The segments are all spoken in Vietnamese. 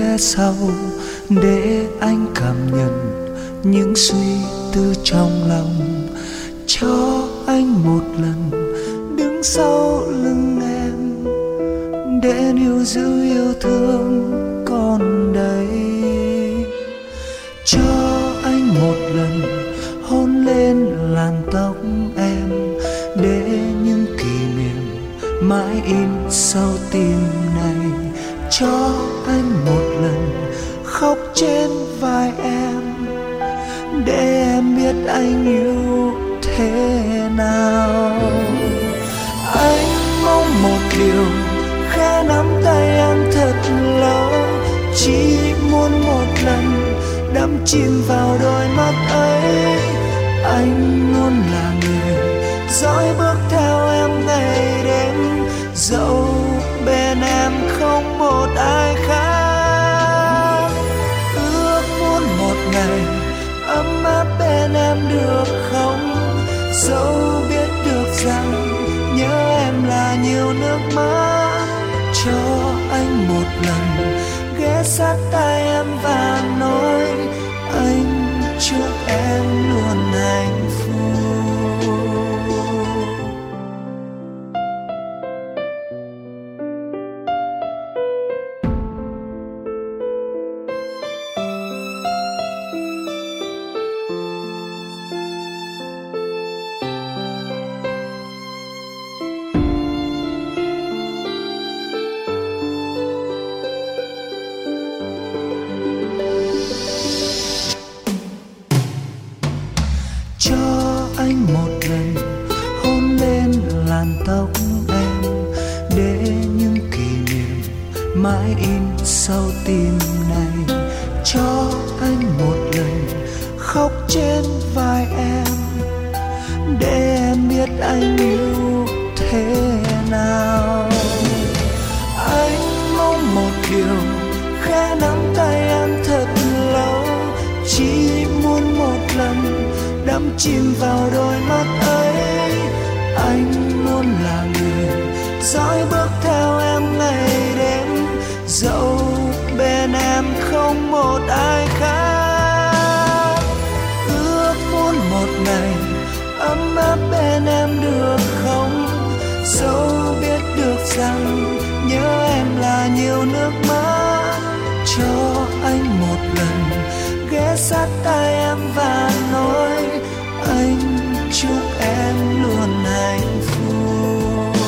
ghé sau để anh cảm nhận những suy tư trong lòng. Cho anh một lần đứng sau lưng em để níu giữ yêu thương còn đây. Cho anh một lần hôn lên làn tóc em để những kỷ niệm mãi in sâu tim này. Cho anh một lần khóc trên vai em để em biết anh yêu thế nào. Anh mong một điều, khẽ nắm tay em thật lâu, chỉ muốn một lần đắm chìm vào đôi mắt ấy. Anh luôn là người dõi bước theo em ngày đêm, dẫu bên em không một ai khác. Ước muốn một ngày ấm áp bên em được không, dẫu biết được rằng nhớ em là nhiều nước mắt. Cho anh một lần ghé sát tai em và nói anh chúc em luôn hạnh phúc. Cho anh một lần hôn lên làn tóc em để những kỷ niệm mãi in sâu tim này. Cho anh một lần khóc trên vai em để em biết anh yêu thế nào. Anh mong một điều, khẽ nắm tay em thật lâu, chỉ muốn một lần đắm chìm vào đôi mắt ấy. Anh luôn là người dõi bước theo em ngày đêm, dẫu bên em không một ai khác. Ước muốn một ngày ấm áp bên em được không, dẫu biết được rằng nhớ em là nhiều nước mắt. Cho anh một lần ghé sát tai em và nói anh chúc em luôn hạnh phúc.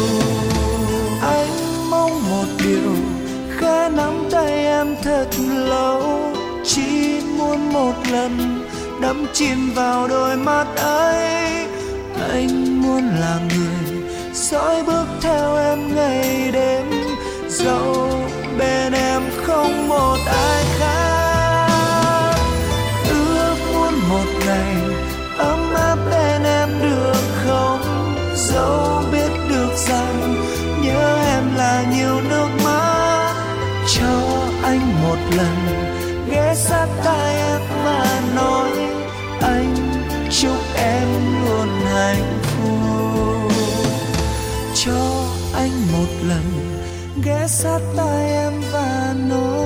Anh mong một điều, khẽ nắm tay em thật lâu, chỉ muốn một lần đắm chìm vào đôi mắt ấy. Anh muốn là người dõi bước theo em ngày đêm, dẫu bên em không một ai khác. Ước muốn một ngày ấm áp bên em được không, dẫu biết được rằng nhớ em là nhiều nước mắt. Cho anh một lần ghé sát tai em và nói anh chúc em luôn hạnh phúc. Cho anh một lần ghé sát tai em và nói